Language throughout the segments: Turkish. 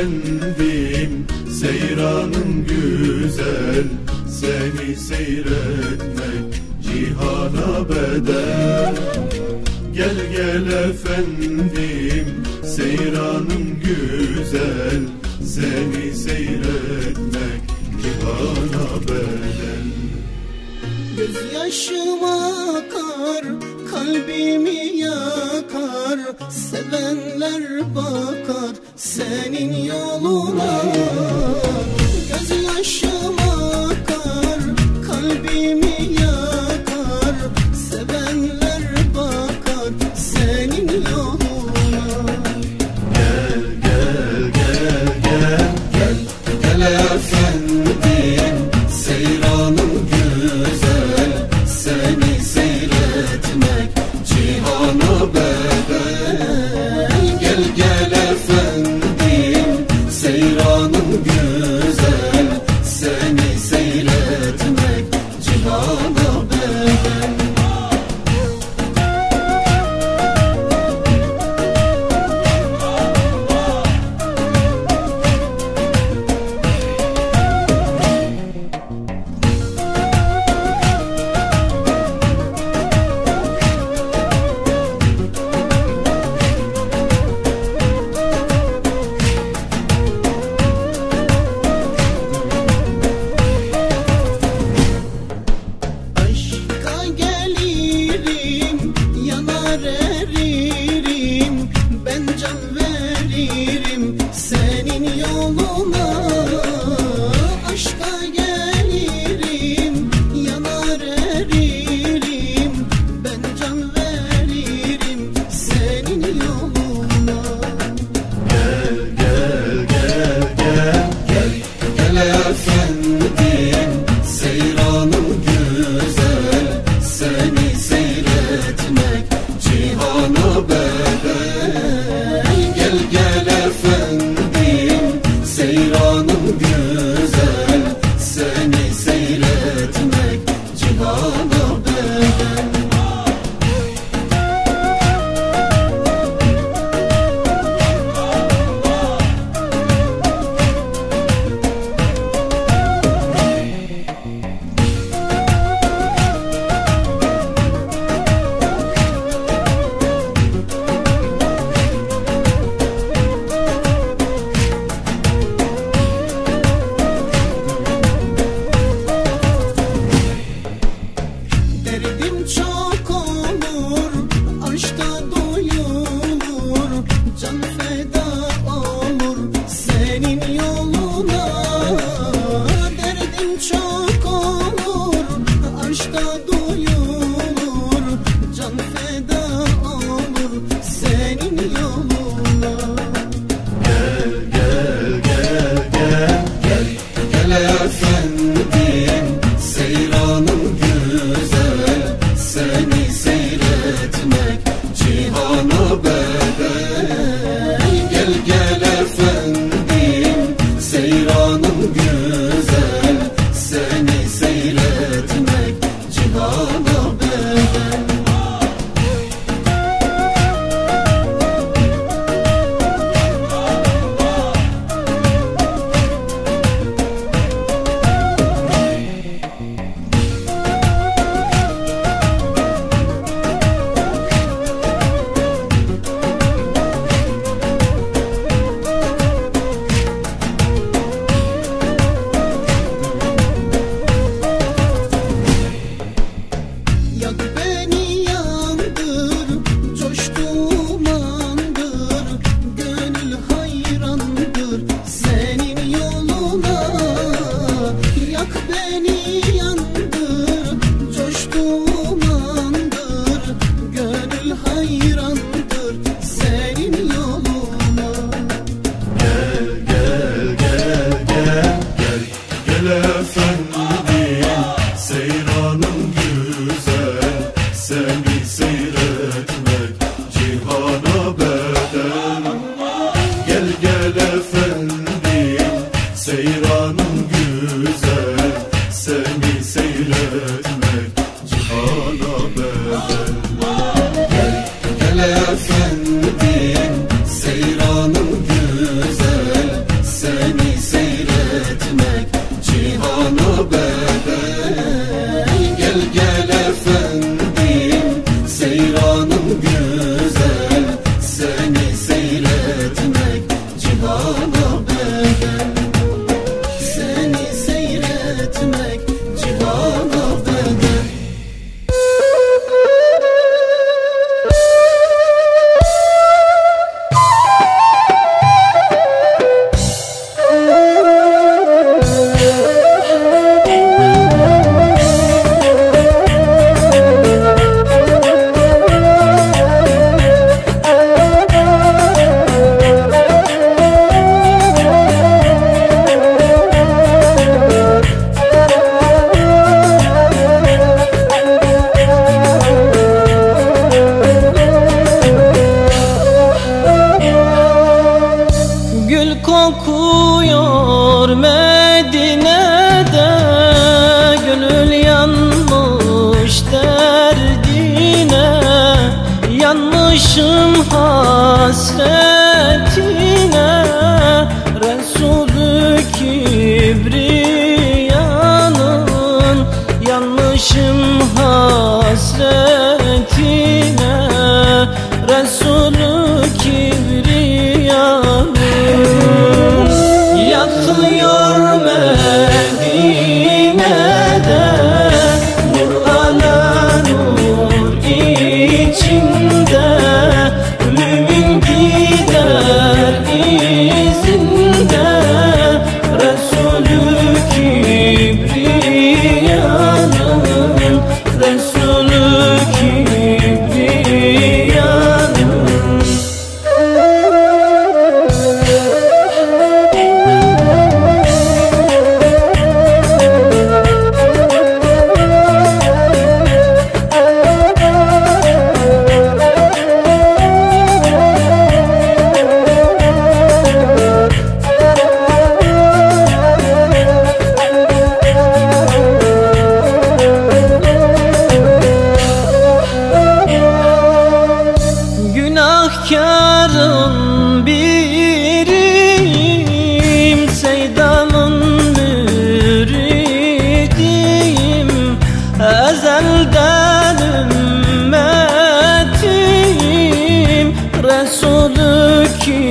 efendim, seyranın güzel, seni seyretmek cihana bedel. Gel gel efendim, seyranın güzel, seni seyretmek cihana bedel. Gözyaşım akar, kalbimi yakar, sevenler bakar senin yoluna. Gözyaşım akar, kalbimi yakar, sevenler bakar senin yoluna. Gel gel gel gel gel gel efendim, seyranın güzel, seni seyretmek cihana bedel. Gel gel efendim, seyranın güzel, seni seyretmek cihana bedel. efendim, seyranım güzel, Yanmışım hasretine, Resulü Kibriyanın. Yanmışım hasretine, Resulü Kibriyanın. Yatıyor Medine'de nur ala nur içinde, ölümün gider izinde, Resulü Kibriyanın, Resulü Kibriyanın. Günahkarın biriyim, Seydan'ın müridiyim. Ezelden ümmetiyim, Resulü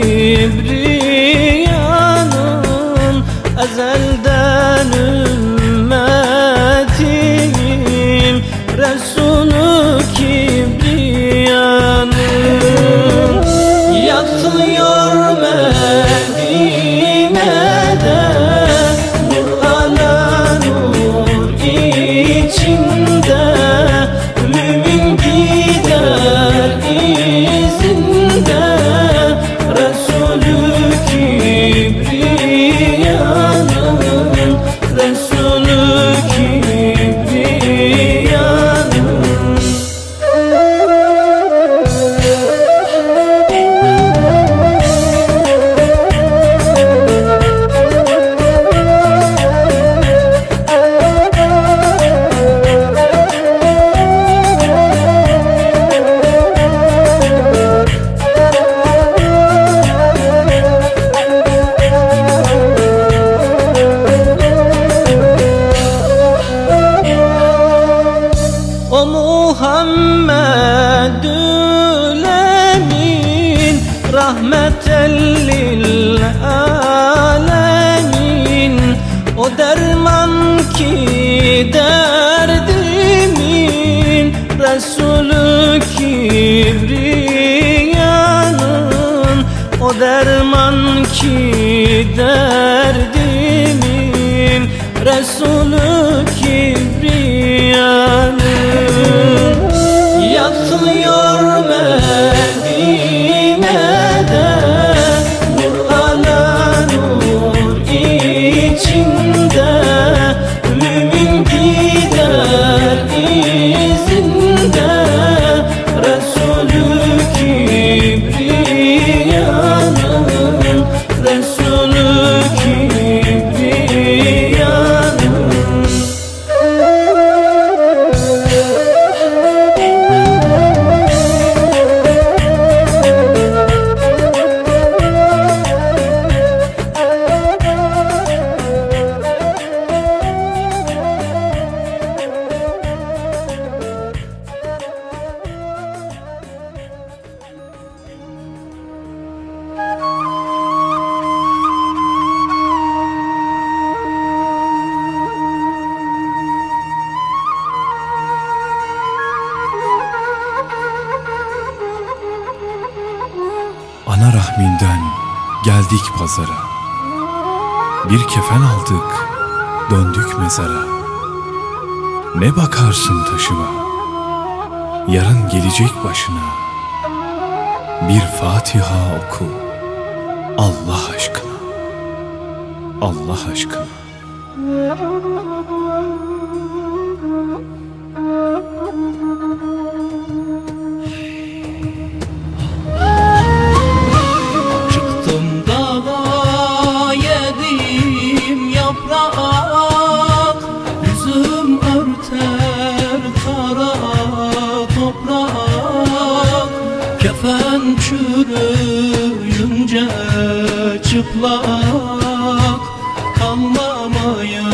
Kibriyanın. Ezelden ümmetiyim, Resulü Kibriyanın. Yatıyor Medine'de nur ala nur içinde, ölümün gider izinde, Resulü Kibriyanın, Resulü Kibriyanın. O Muhammedül Emin, rahmeten lil alemin. O derman ki derdimin, Resulü Kibriyanın. O derman ki derdimin, Resulü Kibriyanın. Yatıyor Medine'de nur ala nur içinde, ölümün gider izinde, Resulü Kibriyanın, Resulü Kibriyanın. Ana rahminden geldik pazara, bir kefen aldık, döndük mezara. Ne bakarsın taşıma, yarın gelecek başına. Bir Fatiha oku, Allah aşkına, Allah aşkına. çıplak kalmamaya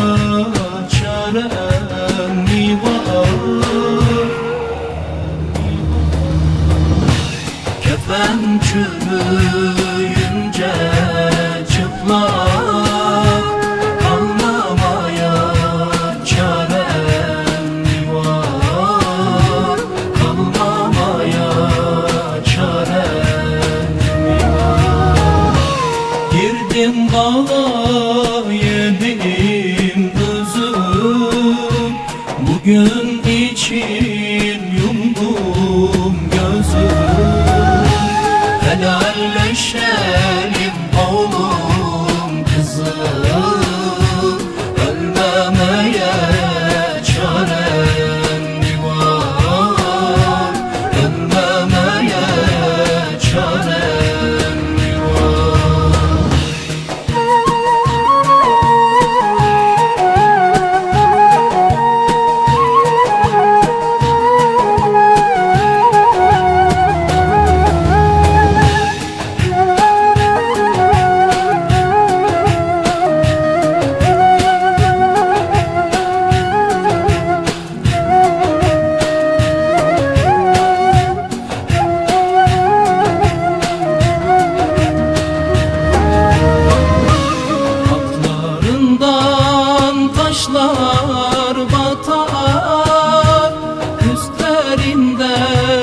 çarem mi var? Kefen çürüyünce çıplak kalmamaya çarem mi var? Kalmamaya çarem mi var? Girdim bala yedim üzüm, bugün için yumdum gözüm. Helalleşelim oğlum kızım, ölmemeye çarem mi var? Ölmemeye çarem mi var? Taşlar batar, üstlerinde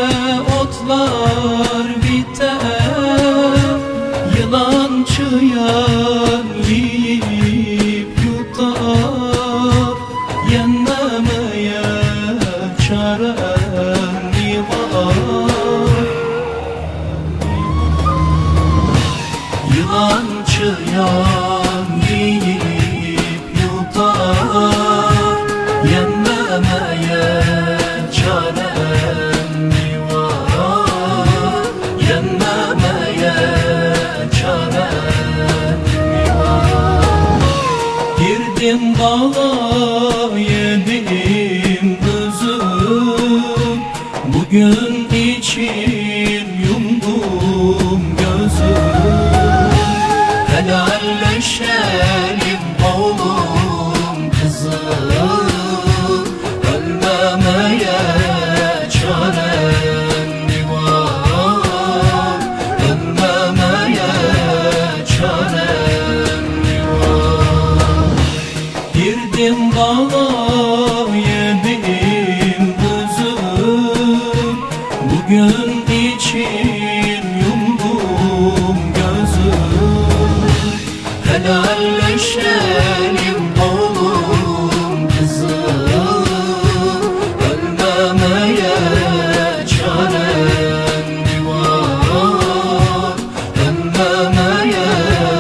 otlar biter. Yılan çıyan yiyip yutar, yenmemeye çarem mi var? Yılan çıyan yiyip yutar, yenmemeye çarem mi var? Yenmemeye çarem mi var? Girdim bala yedim üzüm, bugün için yumdum gözüm. Helalleşelim oğlum kızım, ölmemeye çarem mi var? Ölmemeye çarem mi var? Girdim bala yedim üzüm, bugün için yumdum gözüm. Helalleşelim oğlum kızım, ölmemeye çarem mi var? Ölmemeye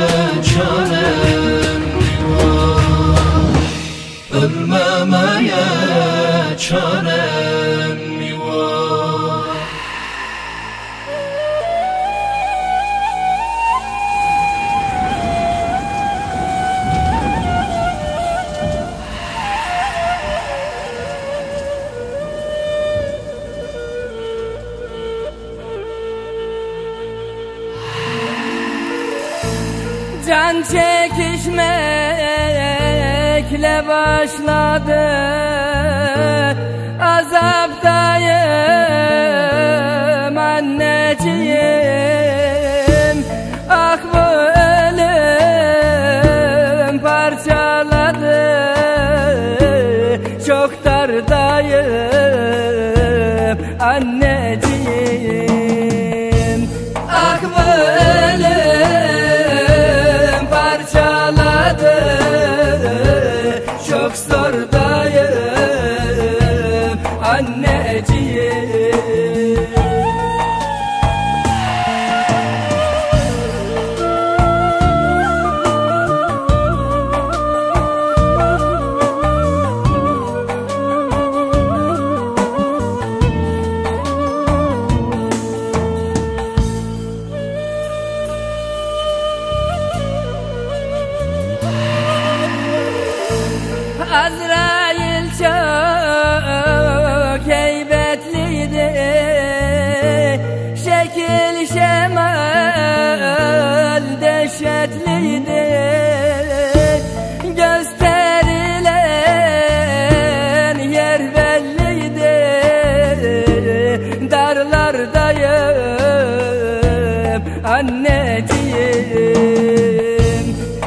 çarem mi var? Ölmemeye çarem mi var? Can çekişmekle başladı, azaptayım anneciğim. Ah bu ölüm parçaladı, çok dardayım anneciğim. Ah bu ölüm parçaladı, çok zordayım anneciğim. Azrail çok heybetliydi, şekil şemalde dehşetliydi. Gösterilen yer belliydi. Darlardayım anneciğim.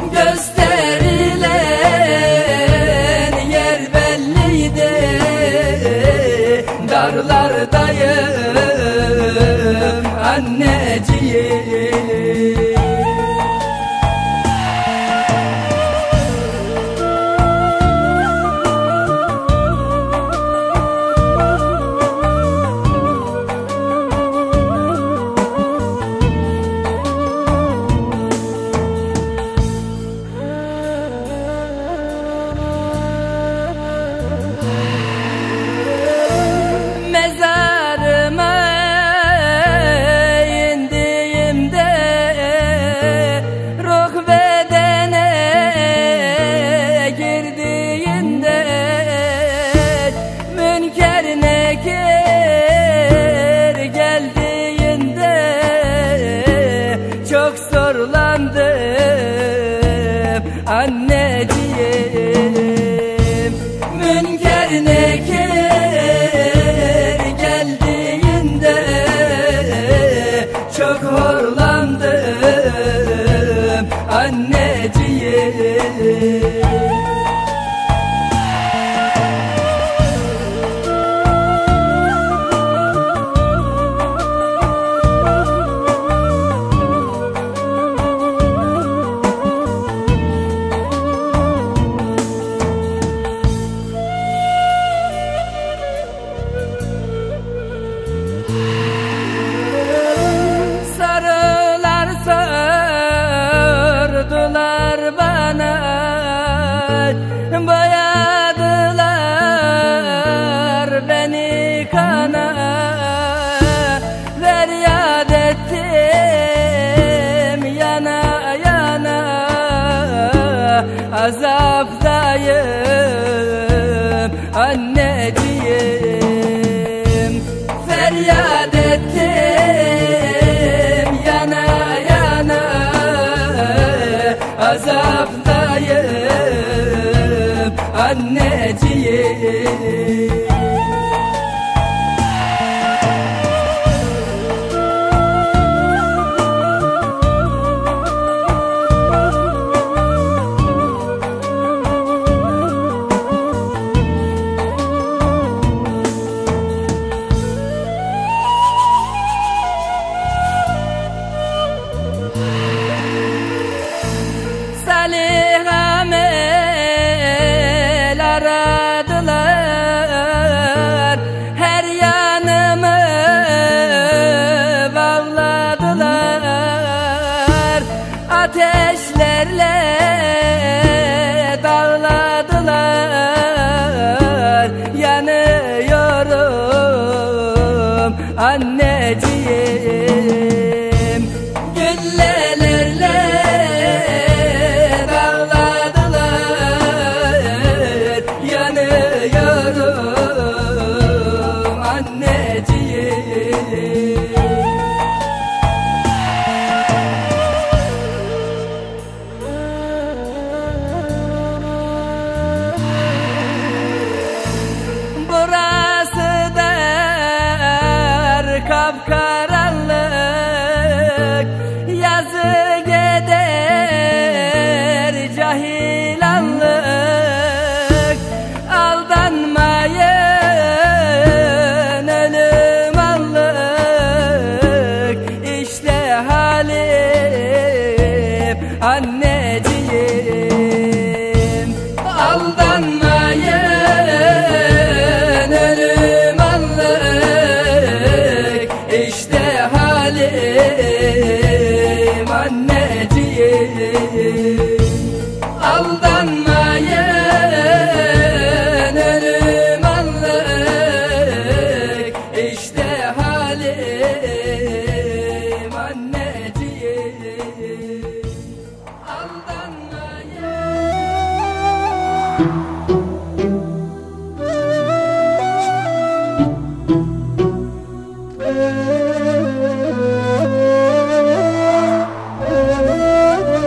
Gösterilen yer belliydi. Darlardayım anneciğim. Mezarıma indiğimde ruh bedene girdiğinde münker nekir geldiğinde çok zorlandım anneciğim. Münker nekir çok horlandım anneciğim. Sardılar bana, boyadılar beni kana. Feryat ettim yana yana, azaptayım anneciğim. Feryat ettim yana yana, azaptayım anneciğim. Salih amel aradılar, her yanımı bağladılar. Ateşlerle dağladılar, yanıyorum anneciğim. Güllelerle yanıyorum anneciğim. Burası dar kapkaranlık, yazı gider cahilanlık. Aldanmayın ölüm anlık, işte halim anneciğim. Aldanmayın ölüm anlık, işte halim anneciğim. Aldanmayın ölüm anlık, işte halim anneciğim. Aldanmayın.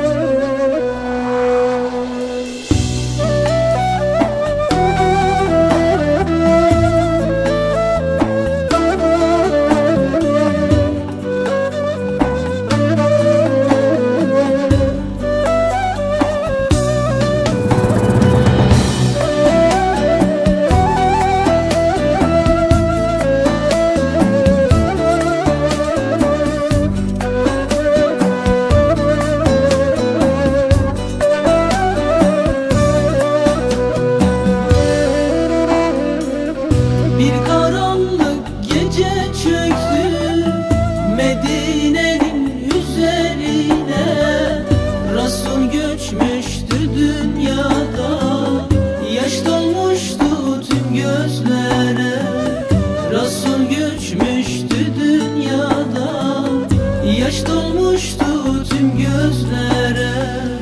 Medine'nin üzerine Resul göçmüştü dünyada. Yaş dolmuştu tüm gözlere. Resul göçmüştü dünyada. Yaş dolmuştu tüm gözlere.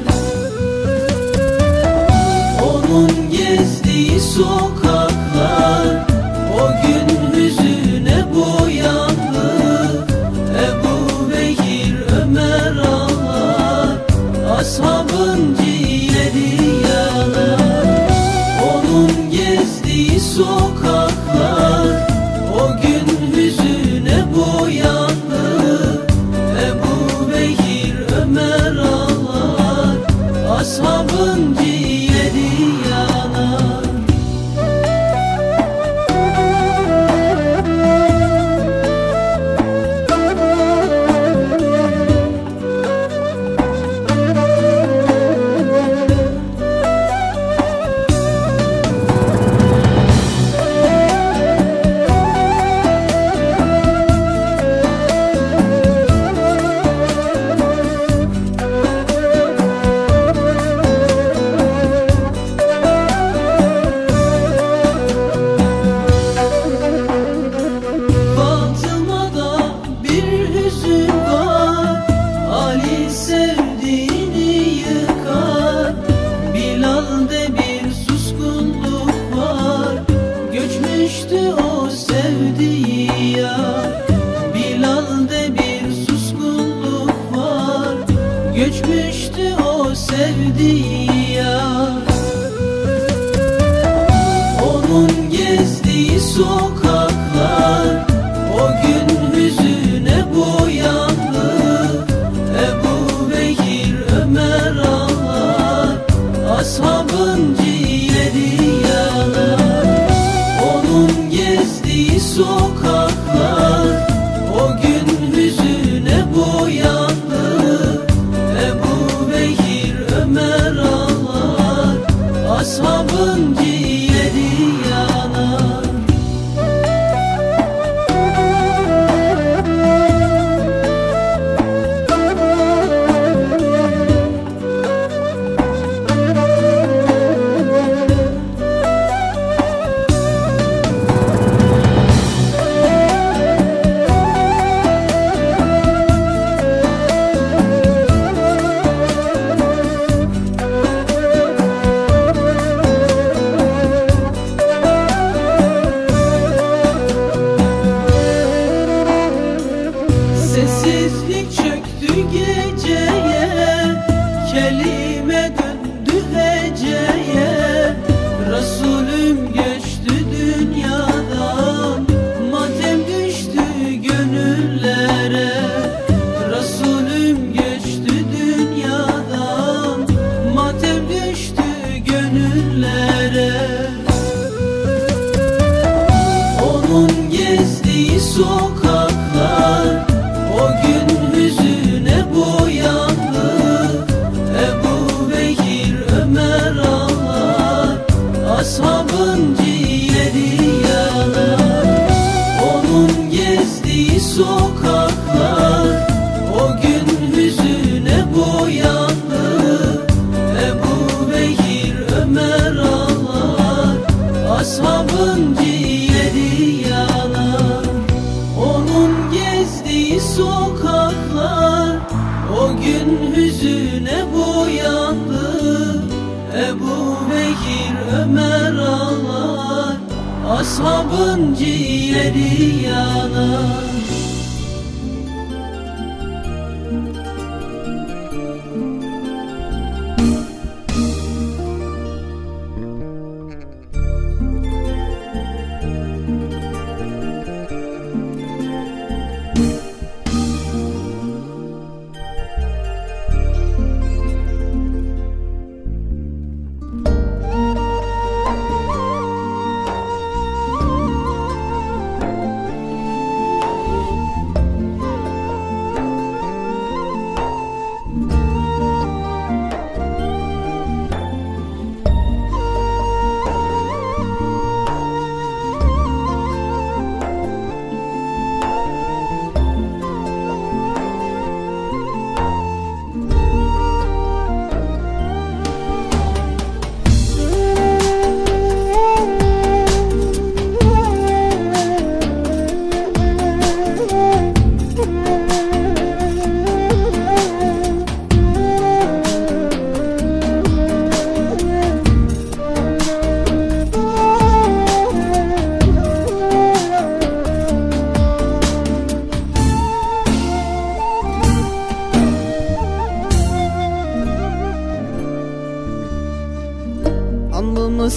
Onun gezdiği sokaklar o gün hüzüne boyandı. Ebu Bekir, Ömer ağlar, ashabın ciğeri yanar. Onun gezdiği sokaklar o gün hüzüne boyandı. Ebu Bekir, Ömer ağlar, ashabın ciğeri yanar. Fatıma'da bir hüzün var, Ali sevdiğini yıkar. Bilal'de bir suskunluk var, göçmüştü o sevdiği yar. Bilal'de bir suskunluk var, göçmüştü o sevdiği yar. Onun gezdiği sokaklar o gün hüzüne boyandı. Ebu Bekir, Ömer ağlar, ashabın ciğeri yanar. Onun gezdiği sokaklar o gün hüzüne boyandı. Ebu Bekir, Ömer ağlar, ashabın ciğeri yanar. Sessizlik çöktü geceye, kelime döndü heceye. Resulüm göçtü dünyadan, matem düştü gönüllere. Resulüm göçtü dünyadan, matem düştü gönüllere. Onun gezdiği sokaklar o gün hüzüne boyandı. Ebu Bekir, Ömer ağlar, ashabın ciğeri yanar. Onun gezdiği sokaklar o gün hüzüne boyandı. Ebu Bekir, Ömer ağlar, ashabın ciğeri yanar. Onun gezdiği sokaklar o gün hüzüne boyandı. Ebu Bekir, Ömer ağlar, ashabın ciğeri yanar.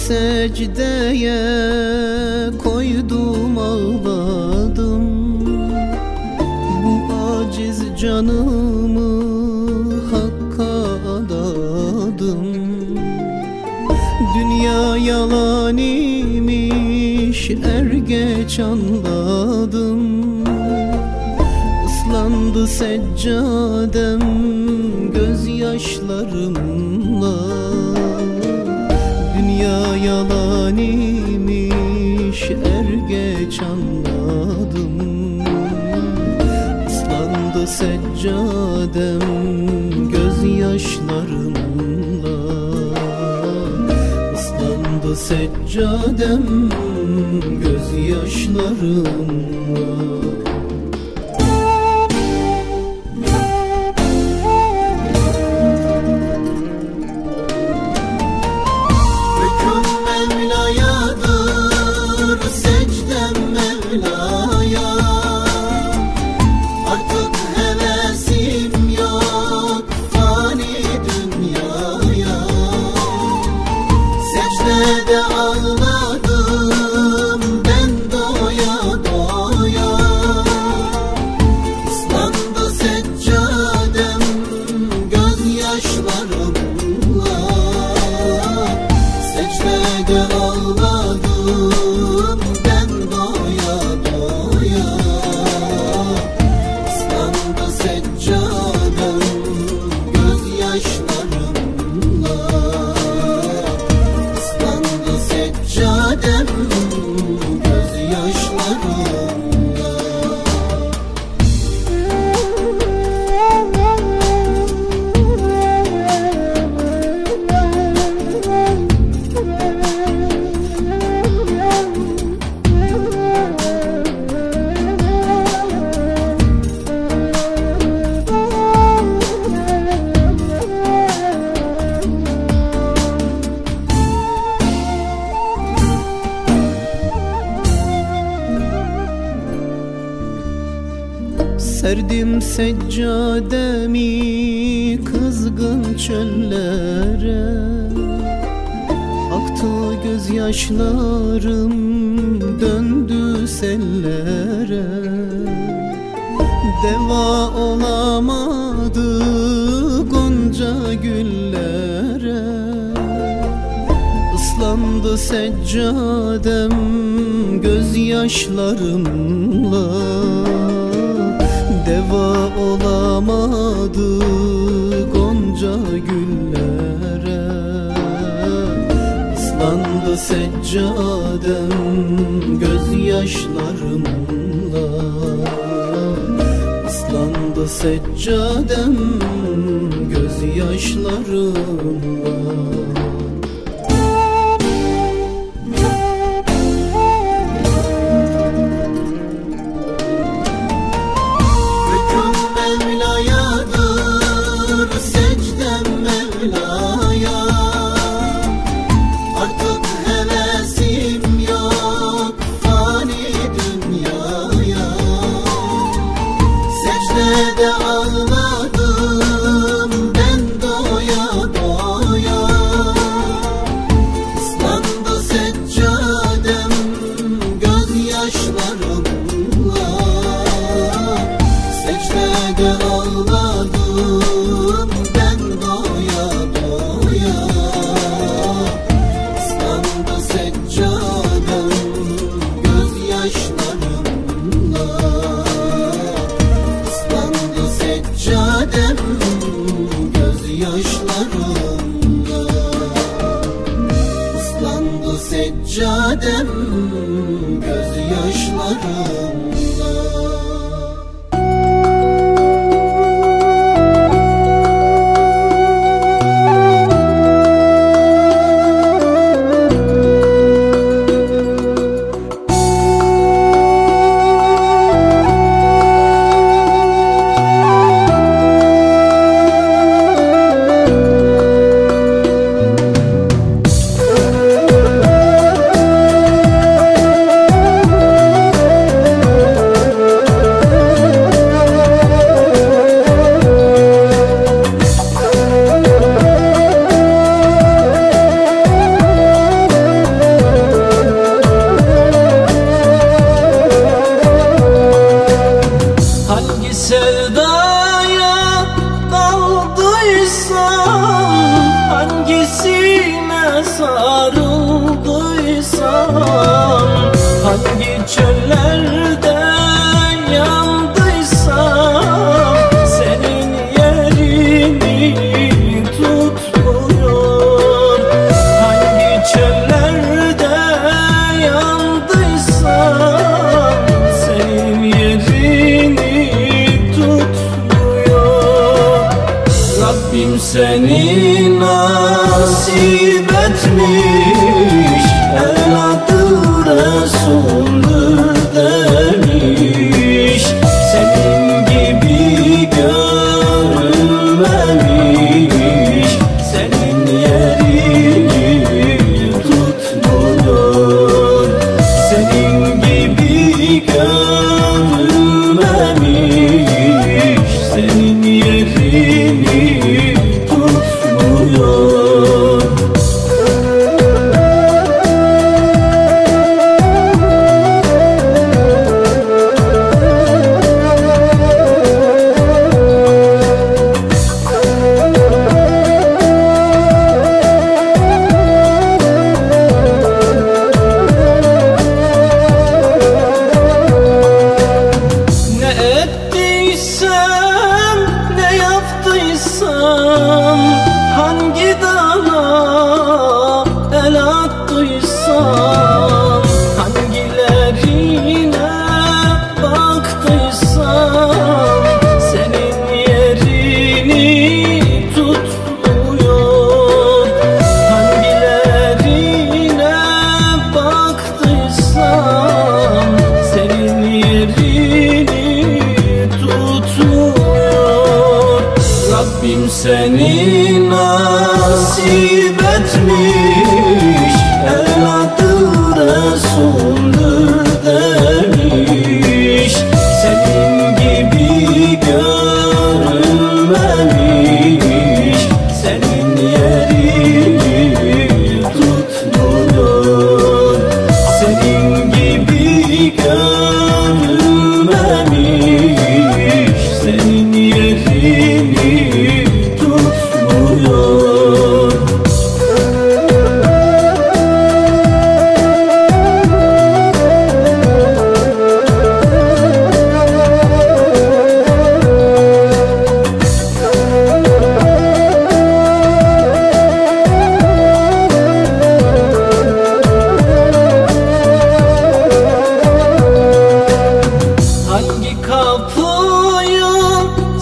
secdeye koydum ağladım. Bu aciz canımı Hakk'a adadım. Dünya yalan imiş er geç anladım. Islandı seccadem gözyaşlarımla. Dünya yalan imiş er geç anladım. Islandı seccadem gözyaşlarımla. Islandı seccadem gözyaşlarımla. Serdim seccademi kızgın çöllere. Aktı gözyaşlarım döndü sellere. Deva olamadı gonca güllere. Islandı seccadem gözyaşlarımla. Deva olamadı gonca güllere. Islandı seccadem gözyaşlarımla. Islandı seccadem gözyaşlarımla. Ağladım ben doya doya.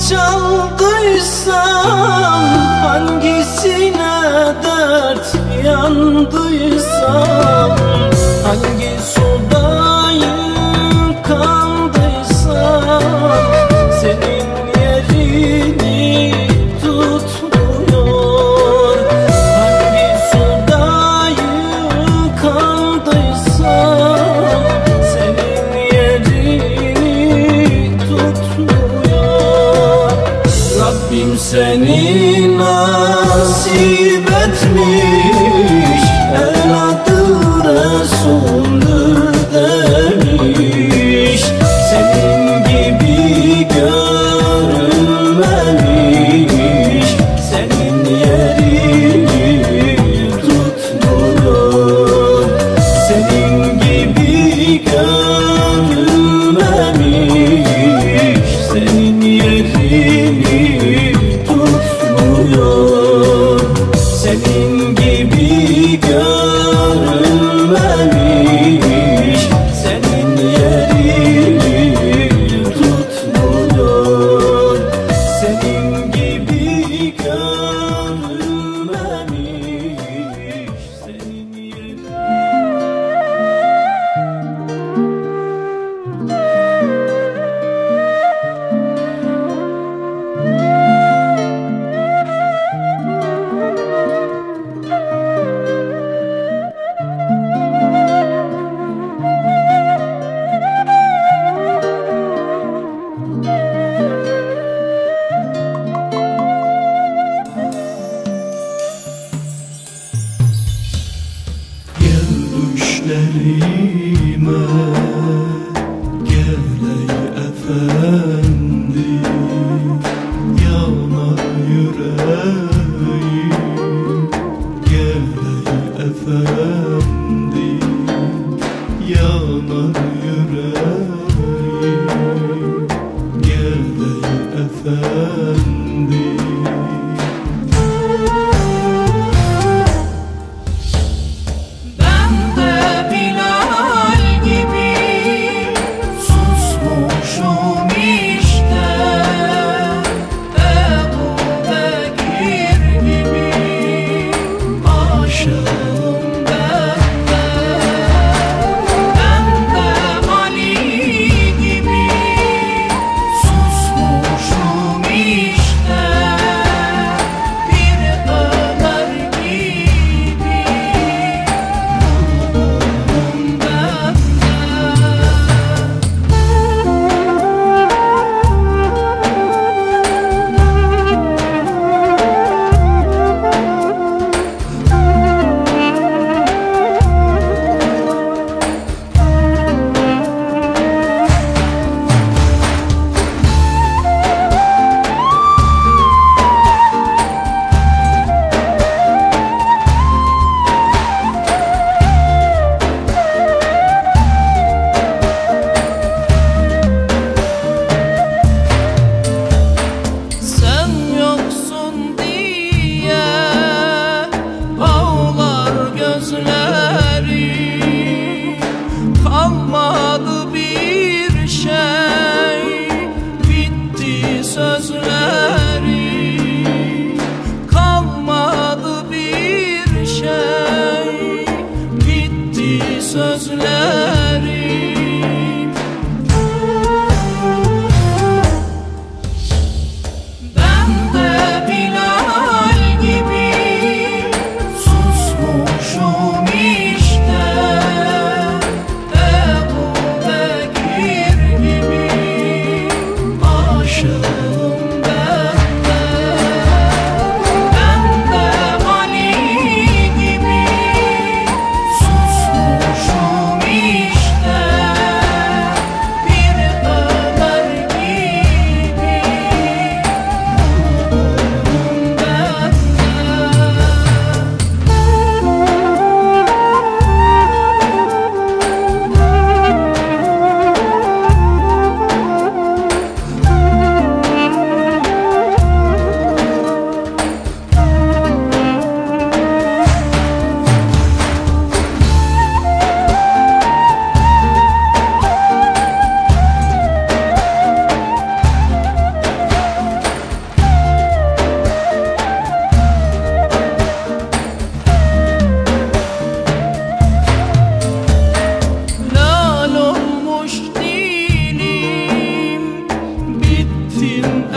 çaldıysam, hangisine dert yandıysam, hangi suda yıkandıysam, senin yerini tutmuyor. Hangi suda yıkandıysam, senin yerini tutmuyor. Rabbim seni nasip etmiş, evladı Resul'dür demiş. Senin gibi görülmemiş, senin yerini tutmuyor. Senin gibi görülmemiş, senin yerini tutmuyor. Senin gibi görülmemiş, senin yerini tutmuyor. Senin gibi görülmemiş, senin yerini. Gel düşlerime, gel ey efendi, yanar yüreğim. Gel ey efendi, yanar yüreğim. Gel ey efendi. Ben de Bilal gibi susmuşum işte. Ebu Bekir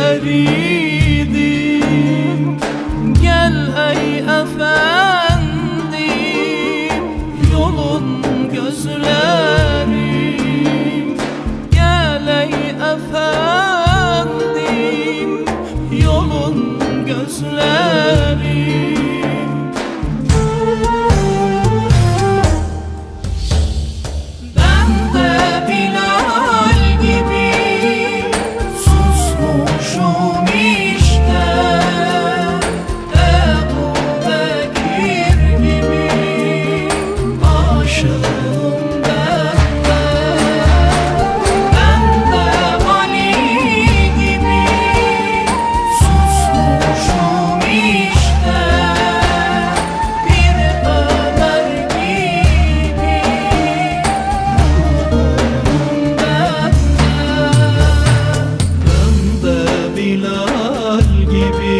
eridi. Gel ey efendim, yolun gözleri. Gel ey efendim, yolun gözleri. Ben de Bilal gibi susmuşum işte, Ebu Bekir gibi aşığım ben de. Ben de Ali gibi susmuşum işte, bir Ömer gibi ben de Bilal gibi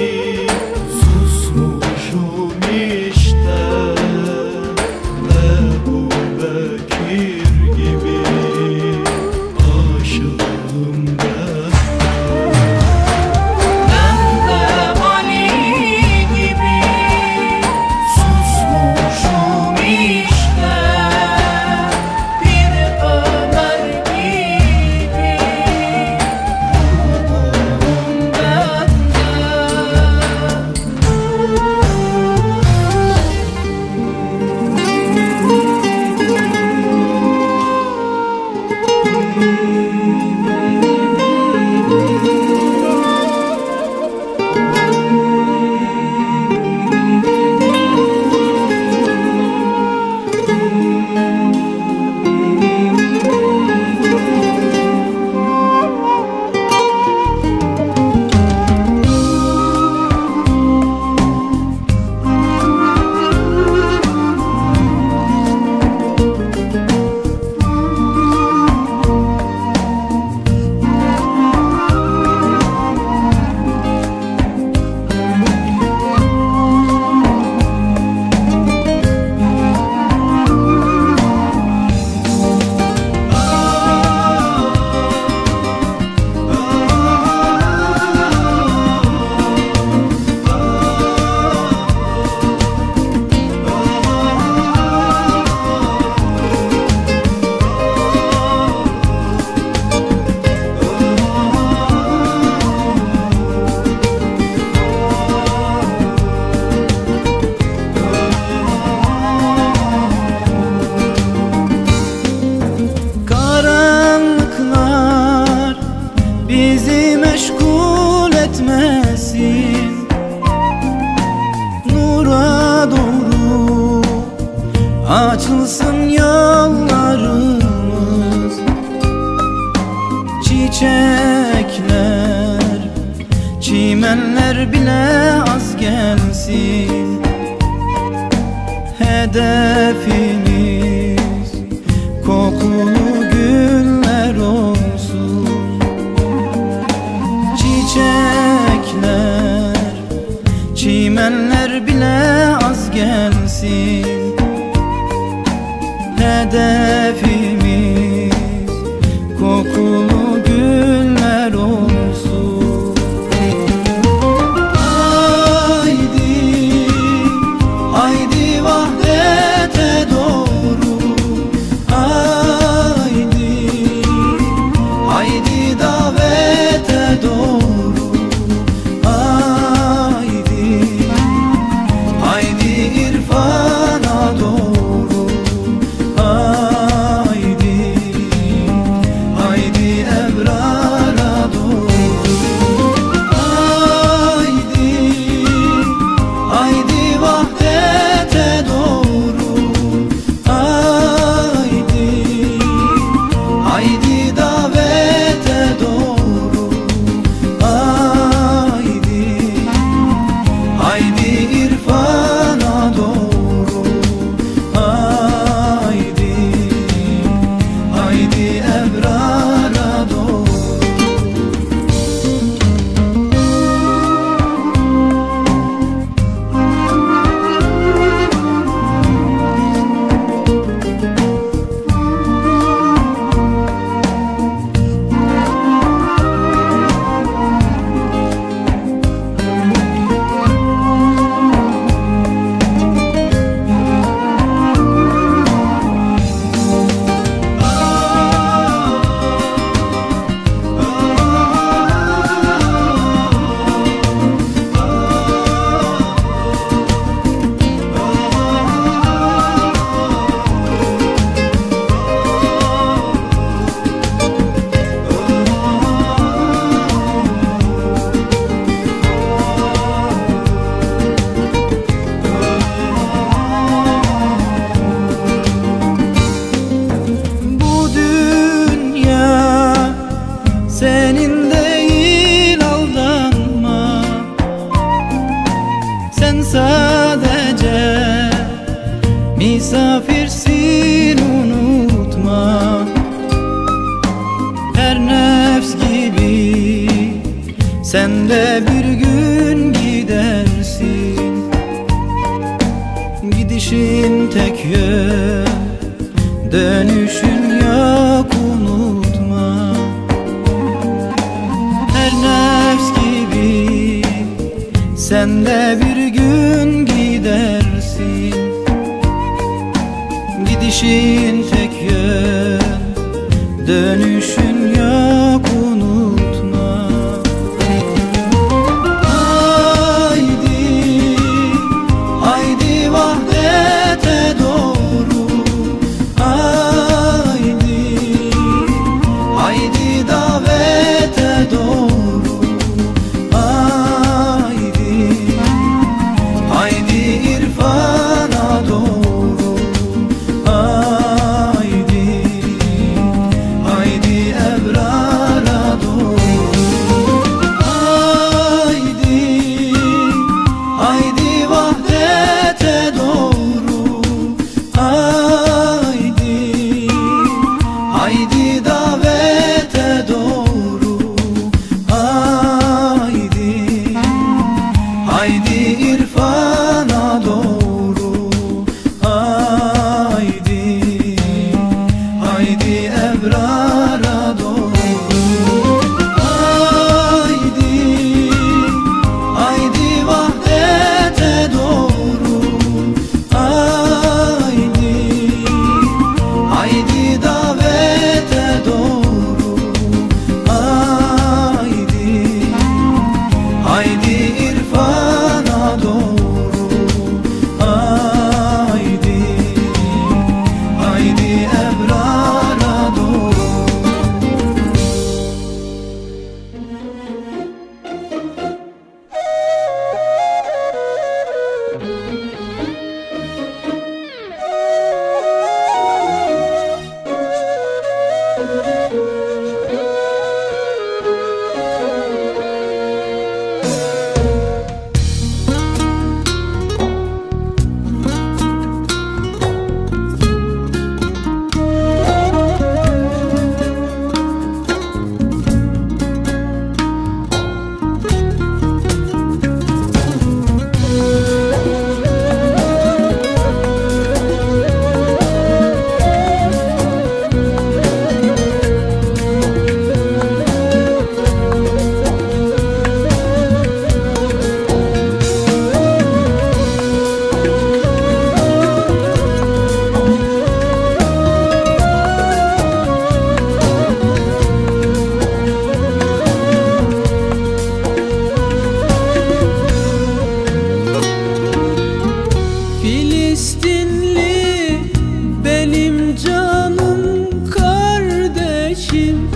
susmuşum işte, Ebu Bekir gibi aşığım ben. Ben de Ali gibi susmuşum işte, bir Ömer gibi karanlıklar bizi meşgul etmesin. Nura doğru açılsın yollarımız. Çiçekler, çimenler bile az gelsin. Hedefimiz kokulu güller olsun. Çiçekler, çimenler bile az gelsin. Hedefimiz kokulu güller olsun. Haydi, haydi vahdete doğru. Haydi, haydi davete doğru. Haydi, haydi irfana doğru. Haydi, sadece misafirsin, unutma. Her nefs gibi sen de bir gün gidersin. Gidişin tek yön, dönüşün yok, unutma. Her nefs gibi sen de bir gün gidersin. Gidişin tek yön, dönüşün yok, unutma. Haydi, haydi vahdete doğru. Haydi, haydi davete doğru. Haydi, haydi irfana doğru. Haydi, haydi ebrara doğru. Haydi, haydi vahdete doğru. Haydi, haydi davete doğru. Haydi, haydi irfana doğru. Haydi, haydi ebrara doğru. Haydi, haydi vahdete doğru. Haydi, haydi davete doğru. Haydi, haydi irfana doğru. Haydi, haydi ebrara doğru. Filistinli benim canım kardeşim,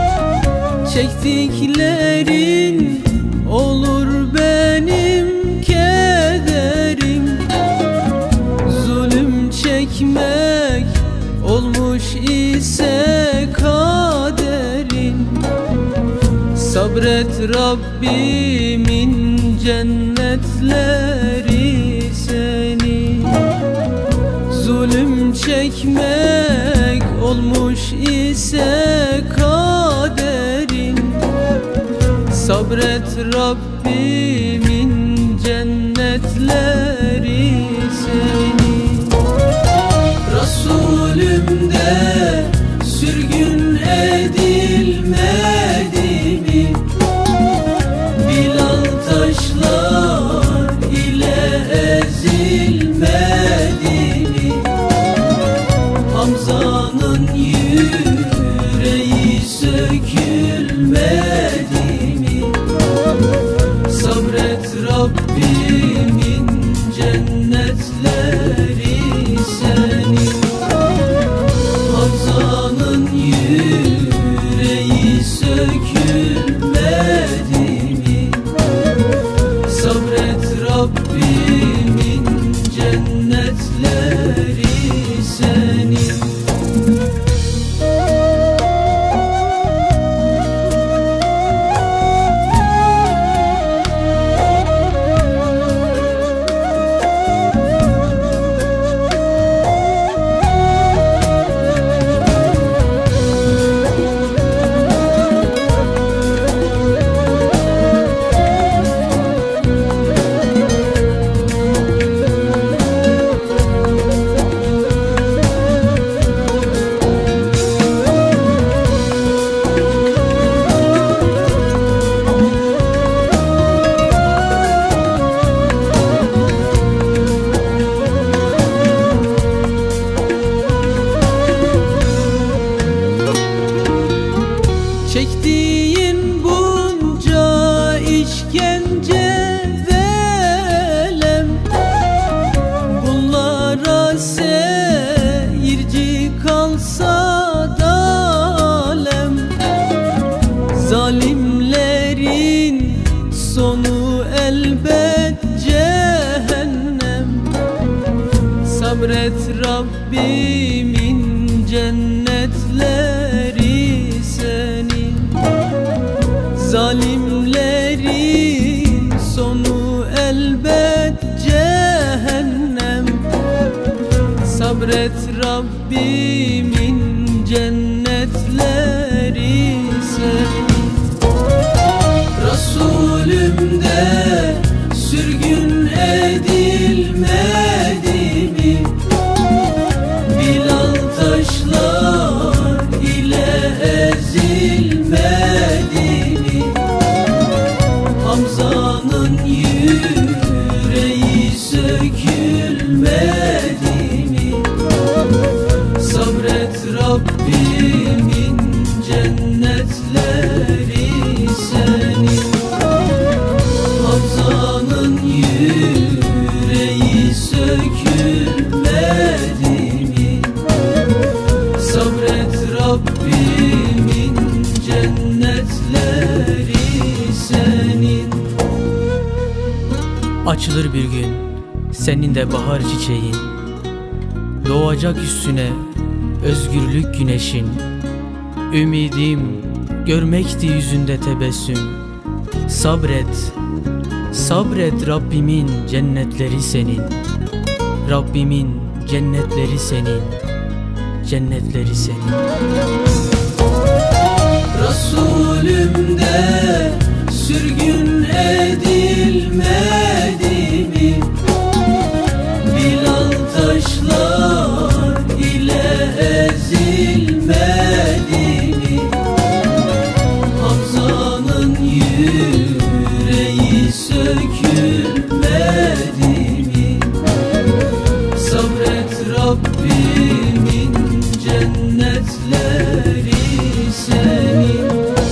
çektiklerin olur benim kederim. Zulüm çekmek olmuş ise kaderin. Sabret Rabbimin cennetleri seni. Zulüm çekmek olmuş ise kaderin. Sabret Rabbimin cennetleri seni. Resulüm de sürgün edilmedi mi? Bilal taşlar ile ezilmedi mi? Hamza'nın yüreği sökülmedi mi? Sabret Rabbimin cennetleri seni. Hamza'nın yüreği sökülmedi. Rabbimin cennetleri senin. Zalimlerin sonu elbet cehennem. Sabret Rabbimin cennetleri senin. Resulüm de sürgün edilmedi mi? Bilal taşlar ile ezilmedi mi? Hamza'nın yüreği sökülmedi mi? Sabret Rabbimin cennetleri senin. Hamza'nın yüreği sökülmedi mi? Sabret Rabbimin cennetleri senin. Açılır bir gün senin de bahar çiçeğin. Doğacak üstüne özgürlük güneşin. Ümidim görmekti yüzünde tebessüm. Sabret, sabret Rabbimin cennetleri senin. Rabbimin cennetleri senin. Cennetleri senin. Resulüm de sürgün edilmedi mi? Bilal taşlar ile ezilmedi mi? Hamza'nın yüreği sökülmedi mi? Sabret Rabbimin cennetleri senin.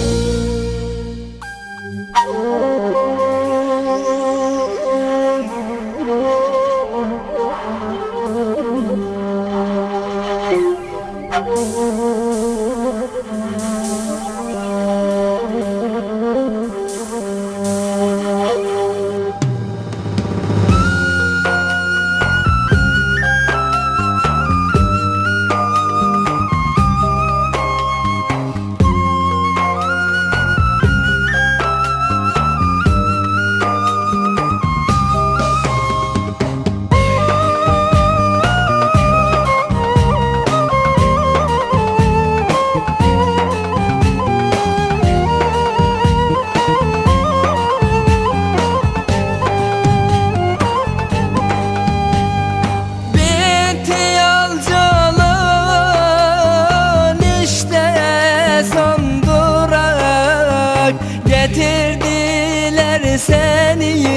Getirdiler seni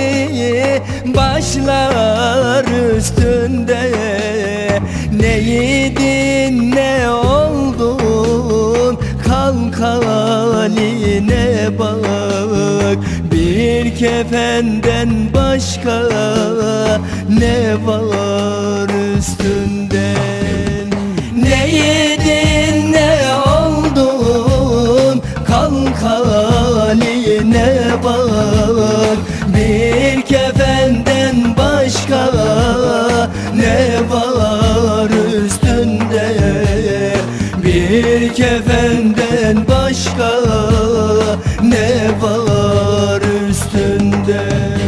başlar üstünde. Ne yedin ne oldun, kalk haline bak. Bir kefenden başka ne var üstünde? Ne yedin ne oldun, kalk haline bak. Bir kefenden başka ne var üstünde? Bir kefenden başka ne var üstünde?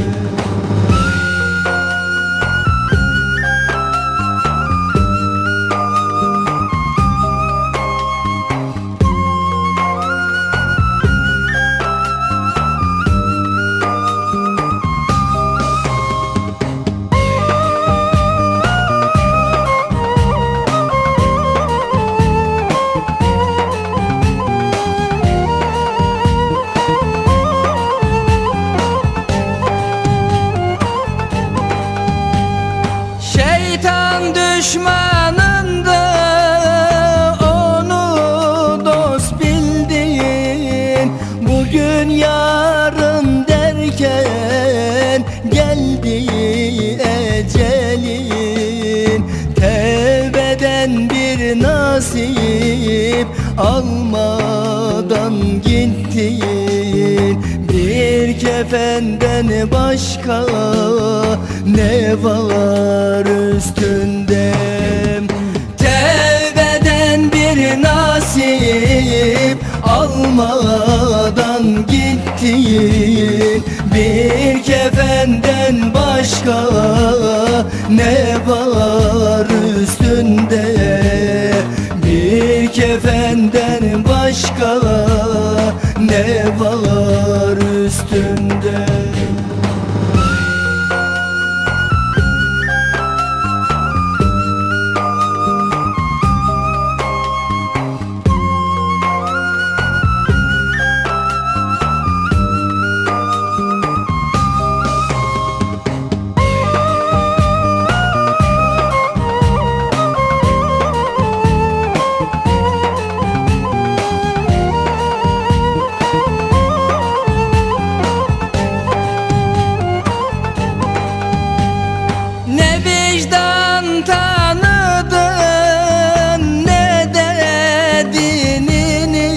Düşmanın da onu dost bildin. Bugün yarın derken geldi ecelin. Tevbeden bir nasip almadan gittin. Bir kefenden başka ne var üstünde? bir nasip almadan gittin. Bir kefenden başka ne var üstünde? Bir kefenden başka ne var üstünde? Tanıdın ne de dinini,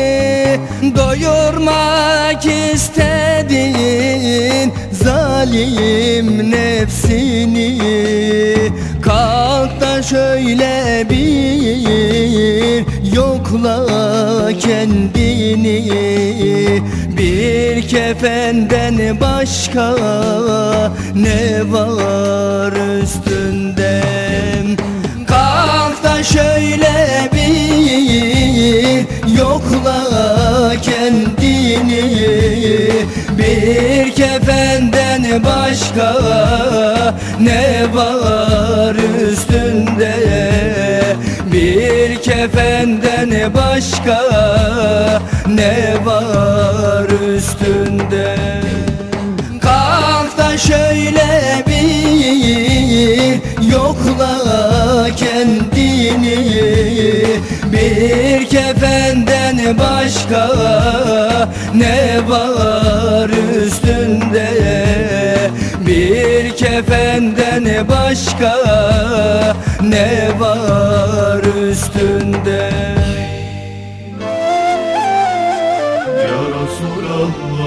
doyurmak istedin zalim nefsini. Kalk da şöyle bir yokla kendini. Bir kefenden başka ne var üstünde? Kalk da şöyle bir yokla kendini. Bir kefenden başka ne var üstünde? Bir kefenden başka ne var üstünde? Kalk da şöyle bir yokla kendini. Bir kefenden başka ne var üstünde? Bir kefenden başka ne var üstünde? Ya Resulallah